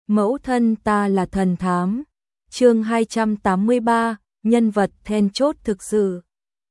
Mẫu thân ta là thần thám. Chương 283, nhân vật then chốt thực sự.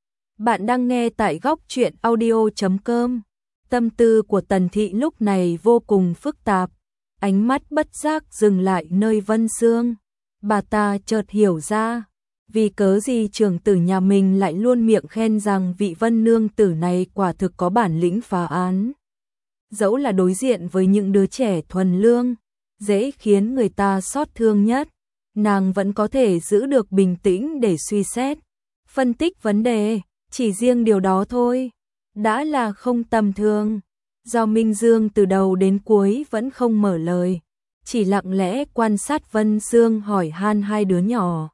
Bạn đang nghe tại góc truyện audio.com. Tâm tư của Tần Thị lúc này vô cùng phức tạp, ánh mắt bất giác dừng lại nơi Vân Sương. Bà ta chợt hiểu ra, vì cớ gì trưởng tử nhà mình lại luôn miệng khen rằng vị Vân nương tử này quả thực có bản lĩnh phá án. Dẫu là đối diện với những đứa trẻ thuần lương, dễ khiến người ta xót thương nhất, nàng vẫn có thể giữ được bình tĩnh để suy xét, phân tích vấn đề, chỉ riêng điều đó thôi đã là không tầm thường. Do Minh Dương từ đầu đến cuối vẫn không mở lời, chỉ lặng lẽ quan sát Vân Sương hỏi han hai đứa nhỏ,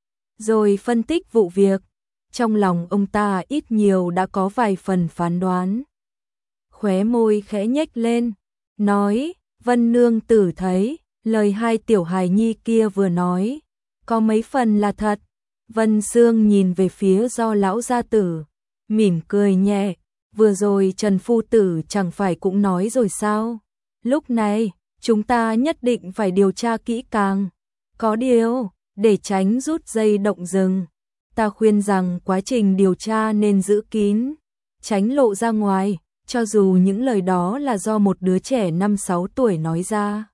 rồi phân tích vụ việc. Trong lòng ông ta ít nhiều đã có vài phần phán đoán. Khóe môi khẽ nhếch lên, nói, Vân nương tử thấy, lời hai tiểu hài nhi kia vừa nói, có mấy phần là thật. Vân Sương nhìn về phía Do lão gia tử, mỉm cười nhẹ, vừa rồi Trần phu tử chẳng phải cũng nói rồi sao? Lúc này, chúng ta nhất định phải điều tra kỹ càng. Có điều, để tránh rút dây động rừng, ta khuyên rằng quá trình điều tra nên giữ kín, tránh lộ ra ngoài, cho dù những lời đó là do một đứa trẻ 5-6 tuổi nói ra.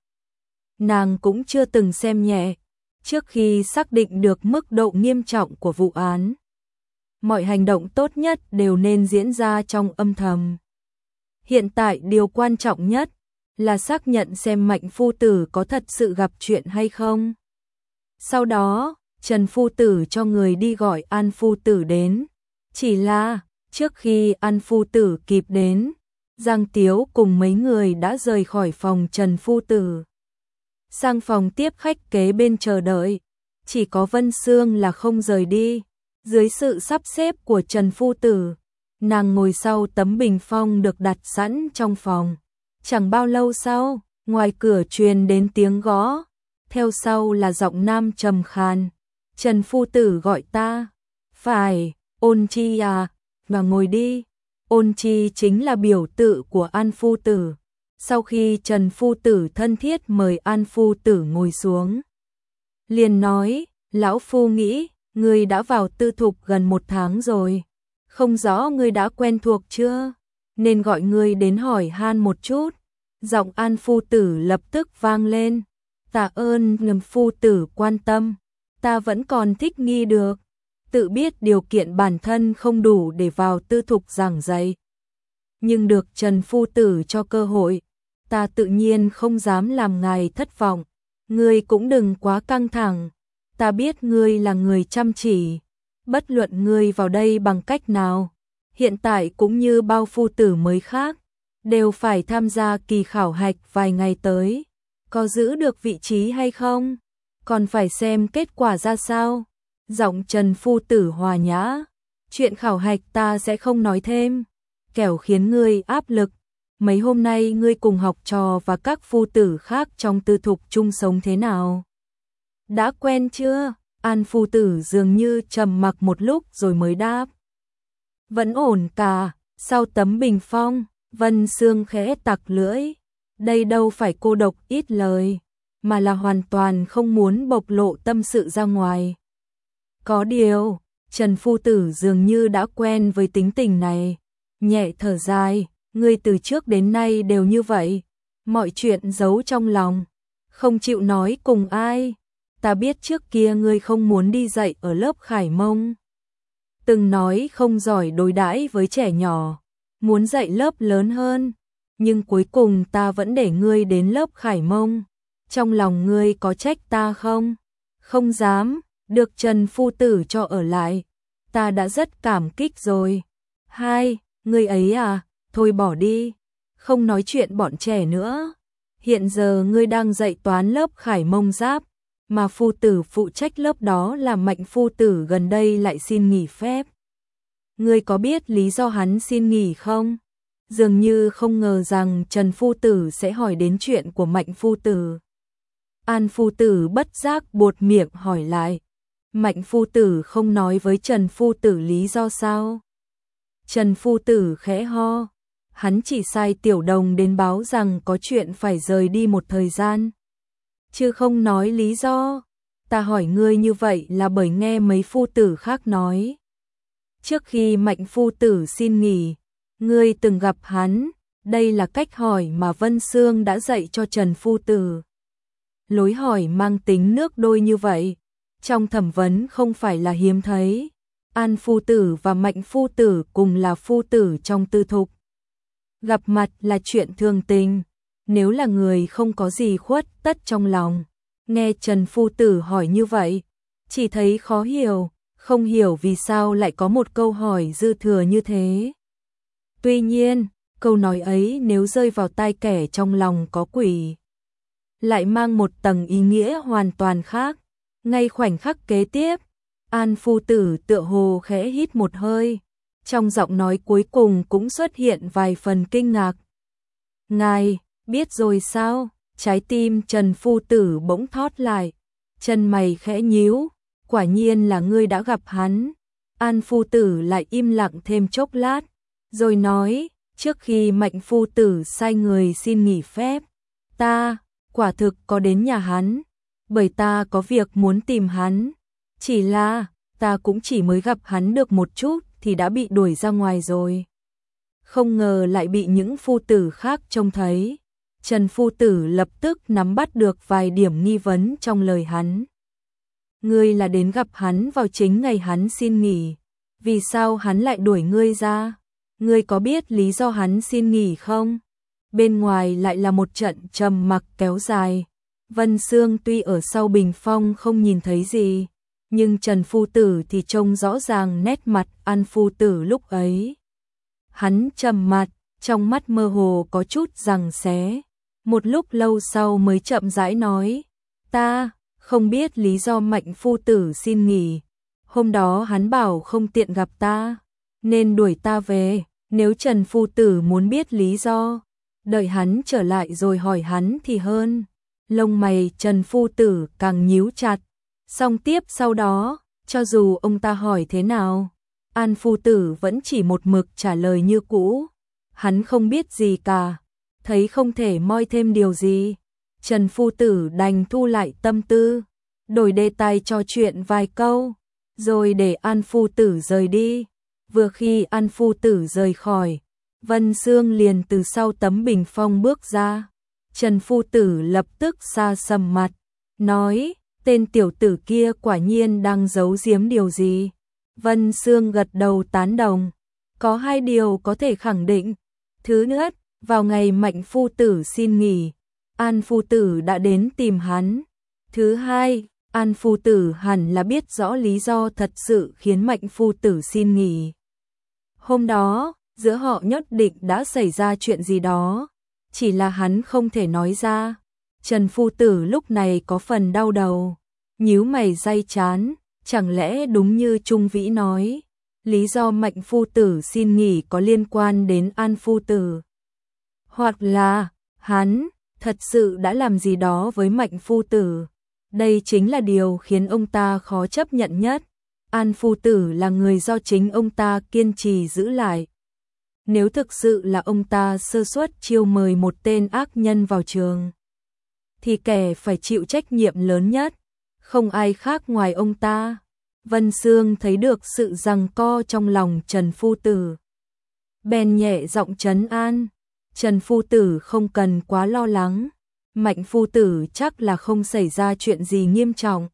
Nàng cũng chưa từng xem nhẹ, trước khi xác định được mức độ nghiêm trọng của vụ án. Mọi hành động tốt nhất đều nên diễn ra trong âm thầm. Hiện tại điều quan trọng nhất là xác nhận xem Mạnh phu tử có thật sự gặp chuyện hay không. Sau đó, Trần phu tử cho người đi gọi An phu tử đến. Chỉ là, trước khi An phu tử kịp đến, Giang Tiếu cùng mấy người đã rời khỏi phòng Trần phu tử, sang phòng tiếp khách kế bên chờ đợi. Chỉ có Vân Sương là không rời đi. Dưới sự sắp xếp của Trần phu tử, nàng ngồi sau tấm bình phong được đặt sẵn trong phòng. Chẳng bao lâu sau, ngoài cửa truyền đến tiếng gõ, theo sau là giọng nam trầm khàn. Trần phu tử gọi ta. Phải, Ôn Chi à, mà ngồi đi. Ôn Chi chính là biểu tự của An phu tử. Sau khi Trần phu tử thân thiết mời An phu tử ngồi xuống, liền nói, lão phu nghĩ, ngươi đã vào tư thục gần 1 tháng rồi, không rõ ngươi đã quen thuộc chưa, nên gọi ngươi đến hỏi han một chút. Giọng An phu tử lập tức vang lên, tạ ơn Ngầm phu tử quan tâm, ta vẫn còn thích nghi được, tự biết điều kiện bản thân không đủ để vào tư thục giảng dạy, nhưng được Trần phu tử cho cơ hội, ta tự nhiên không dám làm ngài thất vọng. Ngươi cũng đừng quá căng thẳng, ta biết ngươi là người chăm chỉ, bất luận ngươi vào đây bằng cách nào, hiện tại cũng như bao phu tử mới khác, đều phải tham gia kỳ khảo hạch vài ngày tới, có giữ được vị trí hay không, còn phải xem kết quả ra sao. Giọng Trần phu tử hòa nhã, chuyện khảo hạch ta sẽ không nói thêm, kẻo khiến ngươi áp lực. Mấy hôm nay ngươi cùng học trò và các phu tử khác trong tư thục chung sống thế nào? Đã quen chưa? An phu tử dường như trầm mặc một lúc rồi mới đáp. Vẫn ổn cả. Sau tấm bình phong, Vân Sương khẽ tặc lưỡi. Đây đâu phải cô độc ít lời, mà là hoàn toàn không muốn bộc lộ tâm sự ra ngoài. Có điều, Trần phu tử dường như đã quen với tính tình này, nhẹ thở dài. Ngươi từ trước đến nay đều như vậy, mọi chuyện giấu trong lòng, không chịu nói cùng ai. Ta biết trước kia ngươi không muốn đi dạy ở lớp Khải Mông, từng nói không giỏi đối đãi với trẻ nhỏ, muốn dạy lớp lớn hơn, nhưng cuối cùng ta vẫn để ngươi đến lớp Khải Mông. Trong lòng ngươi có trách ta không? Không dám, được Trần phu tử cho ở lại, ta đã rất cảm kích rồi. Hai, ngươi ấy à? Thôi bỏ đi, không nói chuyện bọn trẻ nữa. Hiện giờ ngươi đang dạy toán lớp Khải Mông Giáp, mà phu tử phụ trách lớp đó là Mạnh phu tử gần đây lại xin nghỉ phép. Ngươi có biết lý do hắn xin nghỉ không? Dường như không ngờ rằng Trần phu tử sẽ hỏi đến chuyện của Mạnh phu tử. An phu tử bất giác buột miệng hỏi lại. Mạnh phu tử không nói với Trần phu tử lý do sao? Trần phu tử khẽ ho. Hắn chỉ sai Tiểu Đồng đến báo rằng có chuyện phải rời đi một thời gian. chứ không nói lý do. Ta hỏi ngươi như vậy là bởi nghe mấy phu tử khác nói. Trước khi Mạnh phu tử xin nghỉ, ngươi từng gặp hắn, đây là cách hỏi mà Vân Xương đã dạy cho Trần phu tử. Lối hỏi mang tính nước đôi như vậy, trong thẩm vấn không phải là hiếm thấy. An phu tử và Mạnh phu tử cùng là phu tử trong tư thục. Gặp mặt là chuyện thường tình, nếu là người không có gì khuất tất trong lòng. Nghe Trần phu tử hỏi như vậy, chỉ thấy khó hiểu, không hiểu vì sao lại có một câu hỏi dư thừa như thế. Tuy nhiên, câu nói ấy nếu rơi vào tai kẻ trong lòng có quỷ, lại mang một tầng ý nghĩa hoàn toàn khác. Ngay khoảnh khắc kế tiếp, An phu tử tựa hồ khẽ hít một hơi, trong giọng nói cuối cùng cũng xuất hiện vài phần kinh ngạc. Ngài, biết rồi sao? Trái tim Trần phu tử bỗng thót lại, chân mày khẽ nhíu, quả nhiên là ngươi đã gặp hắn. An phu tử lại im lặng thêm chốc lát, rồi nói, trước khi Mạnh phu tử sai người xin nghỉ phép, ta quả thực có đến nhà hắn, bởi ta có việc muốn tìm hắn. Chỉ là, ta cũng chỉ mới gặp hắn được một chút thì đã bị đuổi ra ngoài rồi. Không ngờ lại bị những phu tử khác trông thấy. Trần phu tử lập tức nắm bắt được vài điểm nghi vấn trong lời hắn. Ngươi là đến gặp hắn vào chính ngày hắn xin nghỉ. Vì sao hắn lại đuổi ngươi ra? Ngươi có biết lý do hắn xin nghỉ không? Bên ngoài lại là một trận trầm mặc kéo dài. Vân Xương tuy ở sau bình phong không nhìn thấy gì, nhưng Trần phu tử thì trông rõ ràng nét mặt An phu tử lúc ấy. Hắn trầm mặt, trong mắt mơ hồ có chút giằng xé. Một lúc lâu sau mới chậm rãi nói, ta không biết lý do Mạnh phu tử xin nghỉ. Hôm đó hắn bảo không tiện gặp ta, nên đuổi ta về. Nếu Trần phu tử muốn biết lý do, đợi hắn trở lại rồi hỏi hắn thì hơn. Lông mày Trần phu tử càng nhíu chặt. Song tiếp sau đó, cho dù ông ta hỏi thế nào, An phu tử vẫn chỉ một mực trả lời như cũ. Hắn không biết gì cả, thấy không thể moi thêm điều gì. Trần phu tử đành thu lại tâm tư, đổi đề tài trò chuyện vài câu, rồi để An phu tử rời đi. Vừa khi An phu tử rời khỏi, Vân Xương liền từ sau tấm bình phong bước ra. Trần phu tử lập tức xa sầm mặt, nói, tên tiểu tử kia quả nhiên đang giấu giếm điều gì. Vân Xương gật đầu tán đồng, có hai điều có thể khẳng định. Thứ nhất, vào ngày Mạnh phu tử xin nghỉ, An phu tử đã đến tìm hắn. Thứ hai, An phu tử hẳn là biết rõ lý do thật sự khiến Mạnh phu tử xin nghỉ. Hôm đó, giữa họ nhất định đã xảy ra chuyện gì đó, chỉ là hắn không thể nói ra. Trần phu tử lúc này có phần đau đầu, nhíu mày day chán, chẳng lẽ đúng như Trung Vĩ nói, lý do Mạnh phu tử xin nghỉ có liên quan đến An phu tử? Hoặc là, hắn thật sự đã làm gì đó với Mạnh phu tử? Đây chính là điều khiến ông ta khó chấp nhận nhất. An phu tử là người do chính ông ta kiên trì giữ lại. Nếu thực sự là ông ta sơ suất chiêu mời một tên ác nhân vào trường, thì kẻ phải chịu trách nhiệm lớn nhất, không ai khác ngoài ông ta. Vân Xương thấy được sự giằng co trong lòng Trần phu tử, bèn nhẹ giọng trấn an, Trần phu tử không cần quá lo lắng, Mạnh phu tử chắc là không xảy ra chuyện gì nghiêm trọng.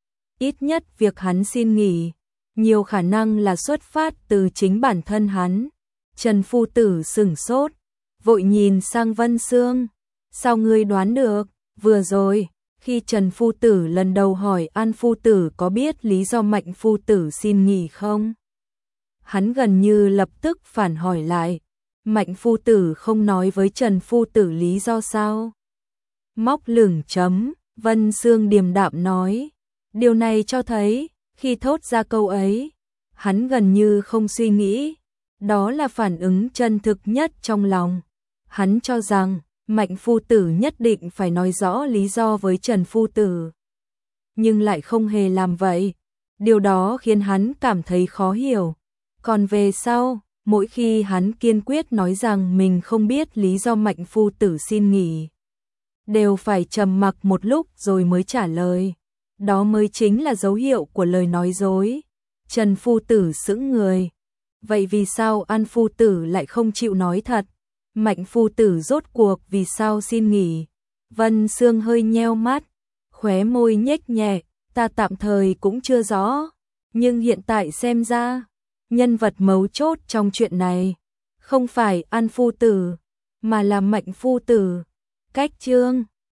Ít nhất việc hắn xin nghỉ, nhiều khả năng là xuất phát từ chính bản thân hắn. Trần phu tử sửng sốt, vội nhìn sang Vân Xương, sao ngươi đoán được? Vừa rồi, khi Trần phu tử lần đầu hỏi An phu tử có biết lý do Mạnh phu tử xin nghỉ không, hắn gần như lập tức phản hỏi lại, Mạnh phu tử không nói với Trần phu tử lý do sao? Móc lửng chấm, Vân Xương điềm đạm nói, điều này cho thấy, khi thốt ra câu ấy, hắn gần như không suy nghĩ, đó là phản ứng chân thực nhất trong lòng. Hắn cho rằng, Mạnh phu tử nhất định phải nói rõ lý do với Trần phu tử, nhưng lại không hề làm vậy. Điều đó khiến hắn cảm thấy khó hiểu. Còn về sau, mỗi khi hắn kiên quyết nói rằng mình không biết lý do Mạnh phu tử xin nghỉ, đều phải trầm mặc một lúc rồi mới trả lời. Đó mới chính là dấu hiệu của lời nói dối. Trần phu tử sững người. Vậy vì sao An phu tử lại không chịu nói thật? Mạnh phu tử rốt cuộc vì sao xin nghỉ? Vân Sương hơi nheo mắt, khóe môi nhếch nhẹ, ta tạm thời cũng chưa rõ, nhưng hiện tại xem ra, nhân vật mấu chốt trong chuyện này không phải An phu tử, mà là Mạnh phu tử. Cách Chương